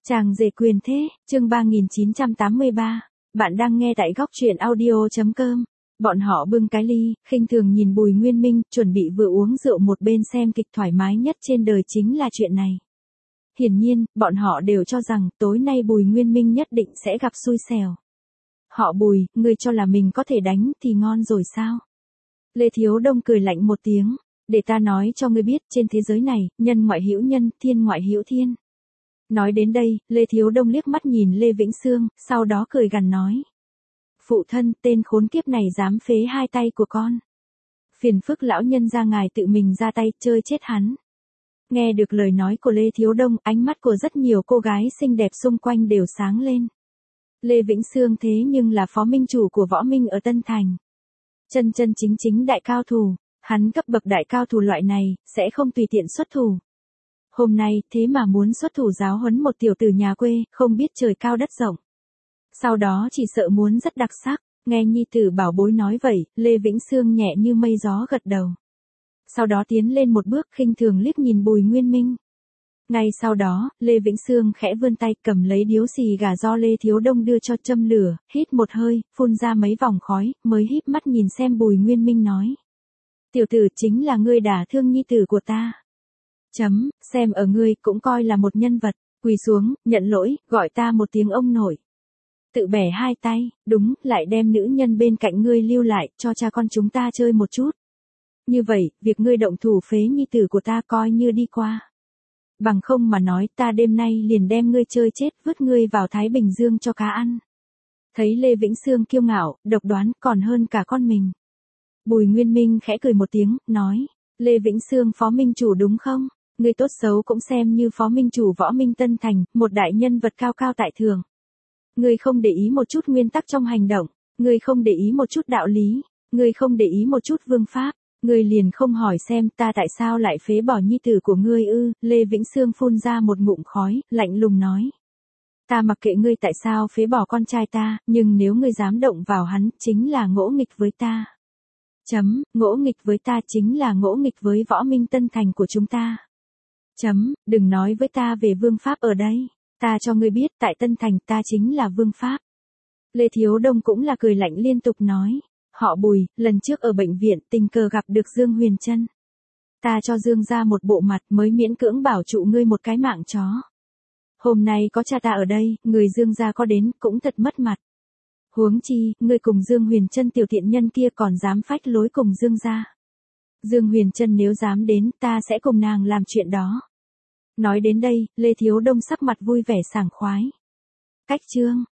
Chàng rể quyền thế, chương 3983. Bạn đang nghe tại góc truyện audio.com. Bọn họ bưng cái ly, khinh thường nhìn Bùi Nguyên Minh, chuẩn bị vừa uống rượu một bên xem kịch thoải mái nhất trên đời chính là chuyện này. Hiển nhiên, bọn họ đều cho rằng tối nay Bùi Nguyên Minh nhất định sẽ gặp xui xẻo. Họ Bùi, ngươi cho là mình có thể đánh thì ngon rồi sao? Lê Thiếu Đông cười lạnh một tiếng, để ta nói cho ngươi biết trên thế giới này, nhân ngoại hữu nhân, thiên ngoại hữu thiên. Nói đến đây, Lê Thiếu Đông liếc mắt nhìn Lê Vĩnh Sương, sau đó cười gằn nói. Phụ thân, tên khốn kiếp này dám phế hai tay của con. Phiền phức lão nhân ra ngài tự mình ra tay, chơi chết hắn. Nghe được lời nói của Lê Thiếu Đông, ánh mắt của rất nhiều cô gái xinh đẹp xung quanh đều sáng lên. Lê Vĩnh Sương thế nhưng là phó minh chủ của Võ Minh ở Tân Thành. Chân chân chính chính đại cao thủ, hắn cấp bậc đại cao thủ loại này, sẽ không tùy tiện xuất thủ. Hôm nay, thế mà muốn xuất thủ giáo huấn một tiểu tử nhà quê, không biết trời cao đất rộng. Sau đó chỉ sợ muốn rất đặc sắc, nghe nhi tử bảo bối nói vậy, Lê Vĩnh Sương nhẹ như mây gió gật đầu. Sau đó tiến lên một bước khinh thường liếc nhìn Bùi Nguyên Minh. Ngay sau đó, Lê Vĩnh Sương khẽ vươn tay cầm lấy điếu xì gà do Lê Thiếu Đông đưa cho châm lửa, hít một hơi, phun ra mấy vòng khói, mới híp mắt nhìn xem Bùi Nguyên Minh nói. Tiểu tử chính là ngươi đả thương nhi tử của ta. Xem ở ngươi cũng coi là một nhân vật, quỳ xuống, nhận lỗi, gọi ta một tiếng ông nội. Tự bẻ hai tay, đúng, lại đem nữ nhân bên cạnh ngươi lưu lại, cho cha con chúng ta chơi một chút. Như vậy, việc ngươi động thủ phế nhi tử của ta coi như đi qua. Bằng không mà nói ta đêm nay liền đem ngươi chơi chết vứt ngươi vào Thái Bình Dương cho cá ăn. Thấy Lê Vĩnh Sương kiêu ngạo, độc đoán còn hơn cả con mình. Bùi Nguyên Minh khẽ cười một tiếng, nói, Lê Vĩnh Sương phó minh chủ đúng không? Ngươi tốt xấu cũng xem như phó minh chủ Võ Minh Tân Thành, một đại nhân vật cao cao tại thượng. Ngươi không để ý một chút nguyên tắc trong hành động, ngươi không để ý một chút đạo lý, ngươi không để ý một chút vương pháp, ngươi liền không hỏi xem ta tại sao lại phế bỏ nhi tử của ngươi ư? Lê Vĩnh Sương phun ra một ngụm khói, lạnh lùng nói. Ta mặc kệ ngươi tại sao phế bỏ con trai ta, nhưng nếu ngươi dám động vào hắn, chính là ngỗ nghịch với ta. Ngỗ nghịch với ta chính là ngỗ nghịch với Võ Minh Tân Thành của chúng ta. Đừng nói với ta về vương pháp ở đây. Ta cho ngươi biết tại Tân Thành ta chính là vương pháp. Lê Thiếu Đông cũng là cười lạnh liên tục nói. Họ Bùi, lần trước ở bệnh viện tình cờ gặp được Dương Huyền Trân. Ta cho Dương ra một bộ mặt mới miễn cưỡng bảo trụ ngươi một cái mạng chó. Hôm nay có cha ta ở đây, người Dương ra có đến cũng thật mất mặt. Huống chi, ngươi cùng Dương Huyền Trân tiểu tiện nhân kia còn dám phách lối cùng Dương ra. Dương Huyền Trân nếu dám đến, ta sẽ cùng nàng làm chuyện đó. Nói đến đây, Lê Thiếu Đông sắc mặt vui vẻ sảng khoái. Cách chương.